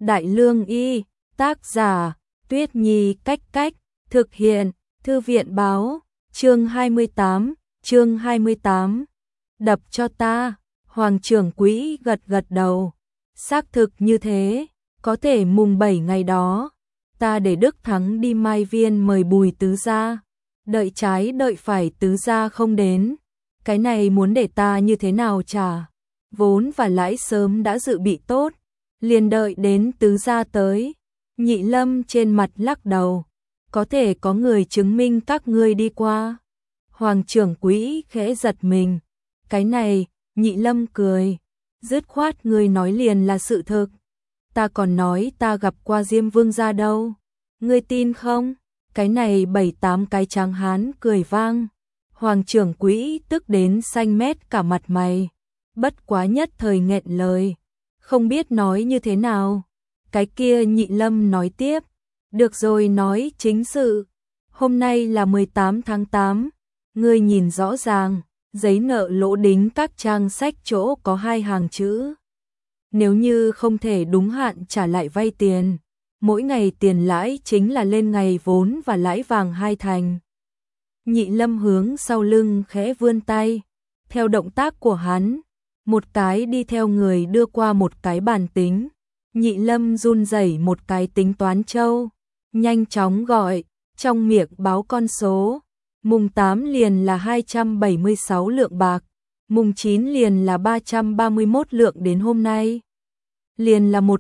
Đại Lương Y, tác giả, Tuyết Nhi Cách Cách, thực hiện, Thư viện báo, chương 28, đập cho ta, Hoàng trưởng quỹ gật gật đầu, xác thực như thế, có thể mùng 7 ngày đó, ta để Đức Thắng đi Mai Viên mời Bùi tứ gia, đợi trái đợi phải tứ gia không đến, cái này muốn để ta như thế nào trả, vốn và lãi sớm đã dự bị tốt, liền đợi đến tứ gia tới. Nhị Lâm trên mặt lắc đầu, có thể có người chứng minh các ngươi đi qua. Hoàng trưởng quỹ khẽ giật mình, cái này, Nhị Lâm cười, dứt khoát ngươi nói liền là sự thực. Ta còn nói ta gặp qua Diêm Vương gia đâu, ngươi tin không? Cái này 7-8 cái tráng hán cười vang. Hoàng trưởng quỹ tức đến xanh mét cả mặt mày, bất quá nhất thời nghẹn lời, không biết nói như thế nào. Cái kia Nhị Lâm nói tiếp, được rồi nói chính sự, hôm nay là 18 tháng 8, ngươi nhìn rõ ràng, giấy nợ lỗ đính các trang sách chỗ có 2 hàng chữ. Nếu như không thể đúng hạn trả lại vay tiền, mỗi ngày tiền lãi chính là lên ngày vốn và lãi vàng 2 thành. Nhị Lâm hướng sau lưng khẽ vươn tay, theo động tác của hắn, một cái đi theo người đưa qua một cái bàn tính. Nhị Lâm run rẩy một cái tính toán châu, nhanh chóng gọi, trong miệng báo con số, mùng 8 liền là 276 lượng bạc, mùng 9 liền là 331 lượng, đến hôm nay liền là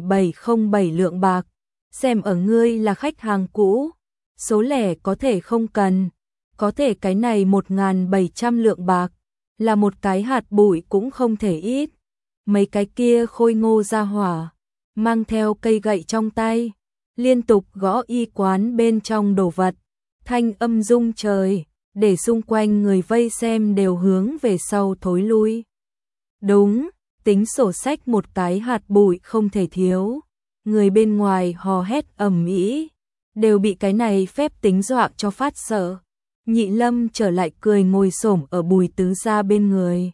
1,707 lượng bạc, xem ở ngươi là khách hàng cũ, số lẻ có thể không cần, có thể cái này 1.700 lượng bạc, là một cái hạt bụi cũng không thể ít. Mấy cái kia khôi ngô ra hỏa, mang theo cây gậy trong tay, liên tục gõ y quán bên trong đồ vật, thanh âm rung trời, để xung quanh người vây xem đều hướng về sau thối lui. Đúng, tính sổ sách một cái hạt bụi không thể thiếu, người bên ngoài hò hét ầm ĩ, đều bị cái này phép tính dọa cho phát sợ. Nhị Lâm trở lại cười ngồi xổm ở Bùi tứ gia bên người.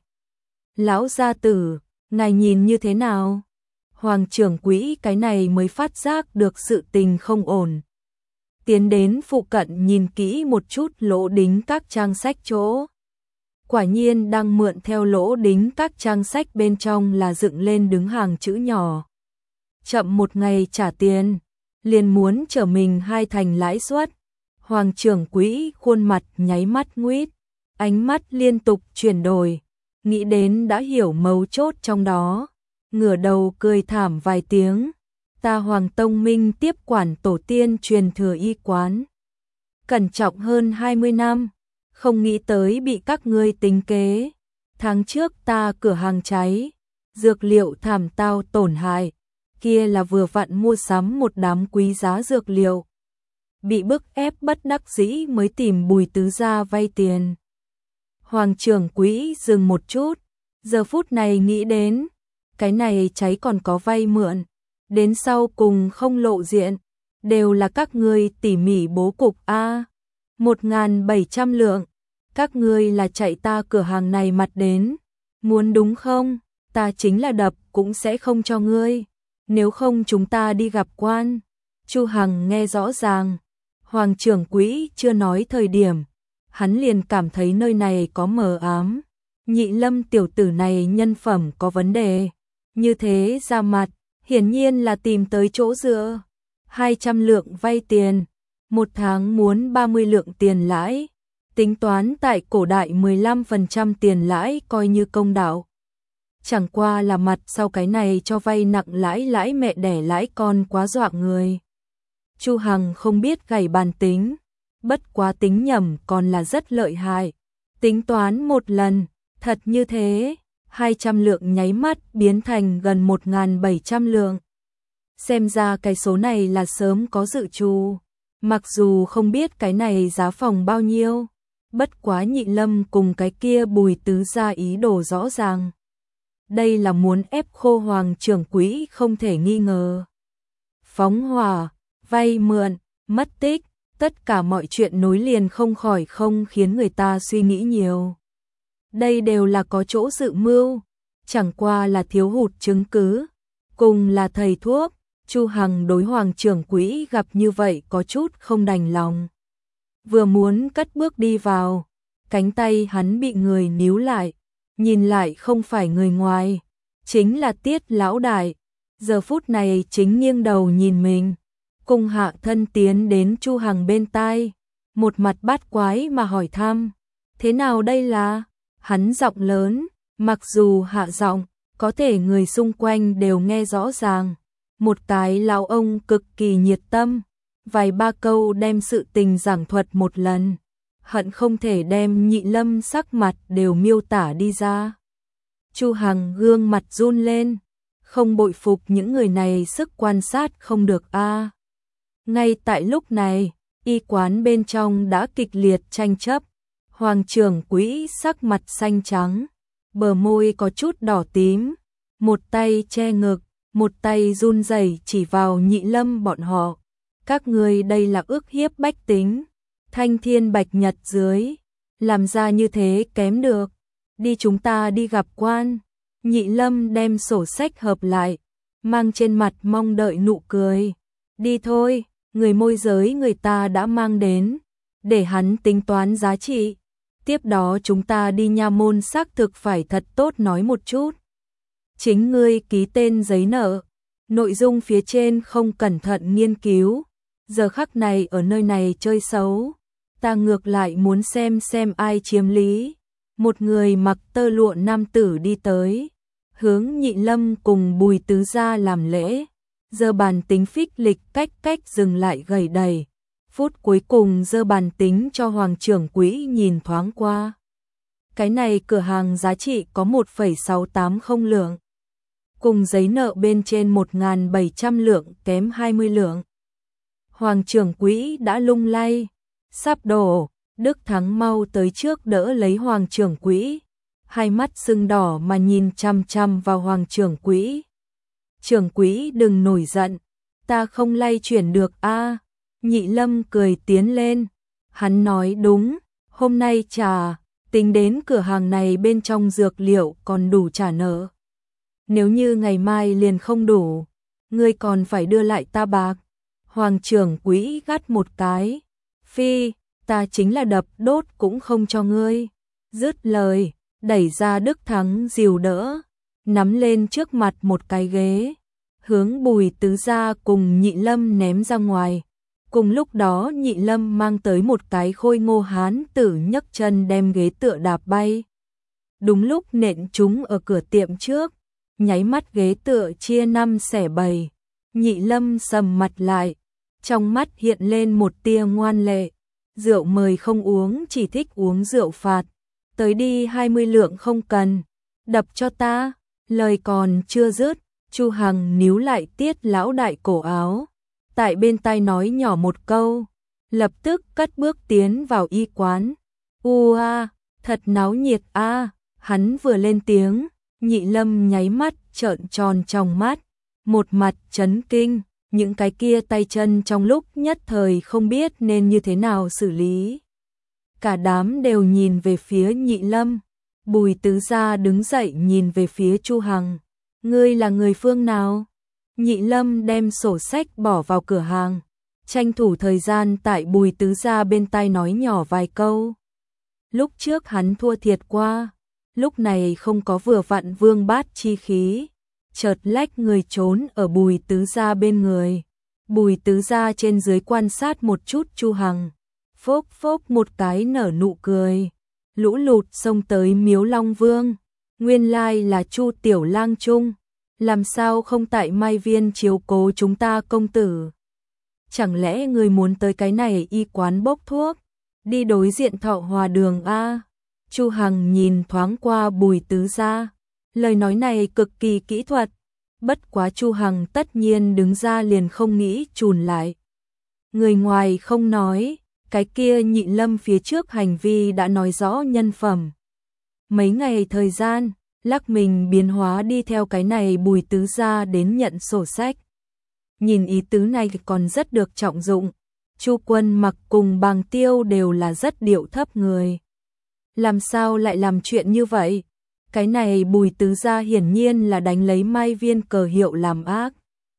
Lão gia tử, ngài nhìn như thế nào? Hoàng trưởng quỹ cái này mới phát giác được sự tình không ổn. Tiến đến phụ cận nhìn kỹ một chút lỗ đính các trang sách chỗ. Quả nhiên đang mượn theo lỗ đính các trang sách bên trong là dựng lên đứng hàng chữ nhỏ. Chậm một ngày trả tiền, liền muốn trở mình 2 thành lãi suất. Hoàng trưởng quỹ khuôn mặt nháy mắt nguýt, ánh mắt liên tục chuyển đổi, nghĩ đến đã hiểu mấu chốt trong đó, ngửa đầu cười thảm vài tiếng. Ta Hoàng Tông Minh tiếp quản tổ tiên truyền thừa y quán, cẩn trọng hơn 20 năm, không nghĩ tới bị các ngươi tính kế. Tháng trước ta cửa hàng cháy, dược liệu thảm tao tổn hại, kia là vừa vặn mua sắm một đám quý giá dược liệu, bị bức ép bất đắc dĩ mới tìm Bùi tứ gia vay tiền. Hoàng trưởng quỹ dừng một chút, giờ phút này nghĩ đến, cái này cháy còn có vay mượn, đến sau cùng không lộ diện, đều là các ngươi tỉ mỉ bố cục a. 1.700 lượng, các ngươi là chạy ta cửa hàng này mặt đến, muốn đúng không? Ta chính là đập cũng sẽ không cho ngươi, nếu không chúng ta đi gặp quan. Chu Hằng nghe rõ ràng, Hoàng trưởng quỹ chưa nói thời điểm, hắn liền cảm thấy nơi này có mờ ám. Nhị Lâm tiểu tử này nhân phẩm có vấn đề, như thế ra mặt, hiển nhiên là tìm tới chỗ dựa. 200 lượng vay tiền, một tháng muốn 30 lượng tiền lãi, tính toán tại cổ đại 15% tiền lãi coi như công đạo. Chẳng qua là mặt sau cái này cho vay nặng lãi mẹ đẻ lãi con quá dọa người. Chu Hằng không biết gảy bàn tính, bất quá tính nhầm còn là rất lợi hại. Tính toán một lần, thật như thế, 200 lượng nháy mắt biến thành gần 1.700 lượng. Xem ra cái số này là sớm có dự trù, mặc dù không biết cái này giá phòng bao nhiêu, bất quá Nhị Lâm cùng cái kia Bùi tứ gia ý đồ rõ ràng. Đây là muốn ép khô Hoàng trưởng quỹ không thể nghi ngờ. Phóng hỏa, vay mượn, mất tích, tất cả mọi chuyện nối liền không khỏi không khiến người ta suy nghĩ nhiều. Đây đều là có chỗ dự mưu, chẳng qua là thiếu hụt chứng cứ, cùng là thầy thuốc, Chu Hằng đối Hoàng trưởng quỹ gặp như vậy có chút không đành lòng. Vừa muốn cất bước đi vào, cánh tay hắn bị người níu lại, nhìn lại không phải người ngoài, chính là Tiết lão đại. Giờ phút này chính nghiêng đầu nhìn mình, cùng hạ thân tiến đến Chu Hằng bên tai, một mặt bát quái mà hỏi thăm, thế nào đây là? Hắn giọng lớn, mặc dù hạ giọng, có thể người xung quanh đều nghe rõ ràng. Một cái lão ông cực kỳ nhiệt tâm, vài ba câu đem sự tình giảng thuật một lần, hận không thể đem Nhị Lâm sắc mặt đều miêu tả đi ra. Chu Hằng gương mặt run lên, không bội phục những người này sức quan sát không được a. Ngay tại lúc này, y quán bên trong đã kịch liệt tranh chấp, Hoàng trưởng quỹ sắc mặt xanh trắng, bờ môi có chút đỏ tím, một tay che ngực, một tay run rẩy chỉ vào Nhị Lâm bọn họ. Các ngươi đây là ức hiếp bách tính, Thanh Thiên Bạch Nhật dưới, làm ra như thế kém được, đi chúng ta đi gặp quan. Nhị Lâm đem sổ sách hợp lại, mang trên mặt mong đợi nụ cười. Đi thôi, người môi giới người ta đã mang đến, để hắn tính toán giá trị. Tiếp đó chúng ta đi nha môn xác thực phải thật tốt nói một chút. Chính ngươi ký tên giấy nợ, nội dung phía trên không cẩn thận nghiên cứu, giờ khắc này ở nơi này chơi xấu, ta ngược lại muốn xem ai chiếm lý. Một người mặc tơ lụa nam tử đi tới, hướng Nhị Lâm cùng Bùi tứ gia làm lễ, giơ bàn tính phích lịch cách dừng lại gầy đầy. Phút cuối cùng giơ bàn tính cho Hoàng trưởng quỹ nhìn thoáng qua. Cái này cửa hàng giá trị có 1,680 lượng, cùng giấy nợ bên trên 1.700 lượng kém 20 lượng. Hoàng trưởng quỹ đã lung lay, sắp đổ. Đức Thắng mau tới trước đỡ lấy Hoàng trưởng quỹ, hai mắt sưng đỏ mà nhìn chằm chằm vào Hoàng trưởng quỹ. Trưởng quỹ đừng nổi giận, ta không lay chuyển được a. Nhị Lâm cười tiến lên, hắn nói đúng, hôm nay trả, tính đến cửa hàng này bên trong dược liệu còn đủ trả nợ. Nếu như ngày mai liền không đủ, ngươi còn phải đưa lại ta bạc. Hoàng trưởng quỹ gắt một cái, phi, ta chính là đập đốt cũng không cho ngươi. Dứt lời, đẩy ra Đức Thắng dìu đỡ, nắm lên trước mặt một cái ghế, hướng Bùi tứ gia cùng Nhị Lâm ném ra ngoài. Cùng lúc đó Nhị Lâm mang tới một cái khôi ngô hán tử nhấc chân đem ghế tựa đạp bay. Đúng lúc nện chúng ở cửa tiệm trước, nháy mắt ghế tựa chia 5 xẻ 7. Nhị Lâm sầm mặt lại, trong mắt hiện lên một tia ngoan lệ. Rượu mời không uống, chỉ thích uống rượu phạt. Tới đi 20 lượng không cần, đập cho ta. Lời còn chưa dứt, Chu Hằng níu lại Tiết lão đại cổ áo, tại bên tai nói nhỏ một câu, lập tức cất bước tiến vào y quán. A, thật náo nhiệt a. Hắn vừa lên tiếng, Nhị Lâm nháy mắt trợn tròn trong mắt, một mặt chấn kinh. Những cái kia tay chân trong lúc nhất thời không biết nên như thế nào xử lý. Cả đám đều nhìn về phía Nhị Lâm. Bùi tứ gia đứng dậy nhìn về phía Chu Hằng. Ngươi là người phương nào? Nhị Lâm đem sổ sách bỏ vào cửa hàng, tranh thủ thời gian tại Bùi tứ gia bên tai nói nhỏ vài câu. Lúc trước hắn thua thiệt qua, lúc này không có vừa vặn vương bát chi khí, chợt lách người trốn ở Bùi tứ gia bên người. Bùi tứ gia trên dưới quan sát một chút Chu Hằng, phốc phốc một cái nở nụ cười. Lũ lụt xông tới Miếu Long Vương, nguyên lai là Chu tiểu lang trung, làm sao không tại Mai Viên chiếu cố chúng ta công tử? Chẳng lẽ người muốn tới cái này y quán bốc thuốc, đi đối diện Thọ Hòa đường a? Chu Hằng nhìn thoáng qua Bùi tứ gia, lời nói này cực kỳ kỹ thuật, bất quá Chu Hằng tất nhiên đứng ra liền không nghĩ chùn lại. Người ngoài không nói, cái kia Nhị Lâm phía trước hành vi đã nói rõ nhân phẩm. Mấy ngày thời gian, lắc mình biến hóa đi theo cái này Bùi tứ gia đến nhận sổ sách. Nhìn ý tứ này còn rất được trọng dụng. Chu Quân Mặc cùng Bàng Tiêu đều là rất điệu thấp người. Làm sao lại làm chuyện như vậy? Cái này Bùi tứ gia hiển nhiên là đánh lấy Mai Viên cờ hiệu làm ác.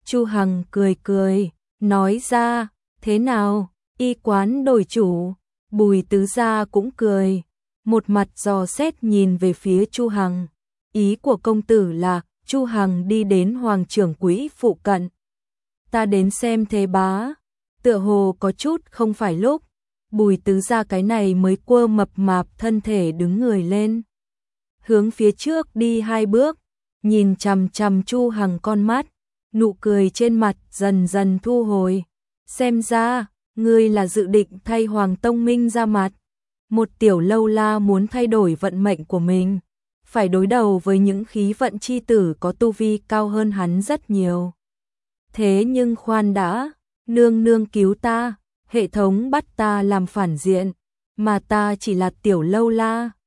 Chu Hằng cười cười, nói ra, thế nào, y quán đổi chủ. Bùi Tứ Gia cũng cười, một mặt dò xét nhìn về phía Chu Hằng. Ý của công tử là Chu Hằng đi đến Hoàng trưởng quỹ phụ cận. Ta đến xem thế bá, tựa hồ có chút không phải lúc. Bùi Tứ Gia cái này mới quơ mập mạp thân thể đứng người lên, hướng phía trước đi 2 bước, nhìn chằm chằm Chu Hằng con mắt, nụ cười trên mặt dần dần thu hồi. Xem ra, ngươi là dự định thay Hoàng Tông Minh ra mặt. Một tiểu lâu la muốn thay đổi vận mệnh của mình, phải đối đầu với những khí vận chi tử có tu vi cao hơn hắn rất nhiều. Thế nhưng khoan đã, nương nương cứu ta, hệ thống bắt ta làm phản diện, mà ta chỉ là tiểu lâu la.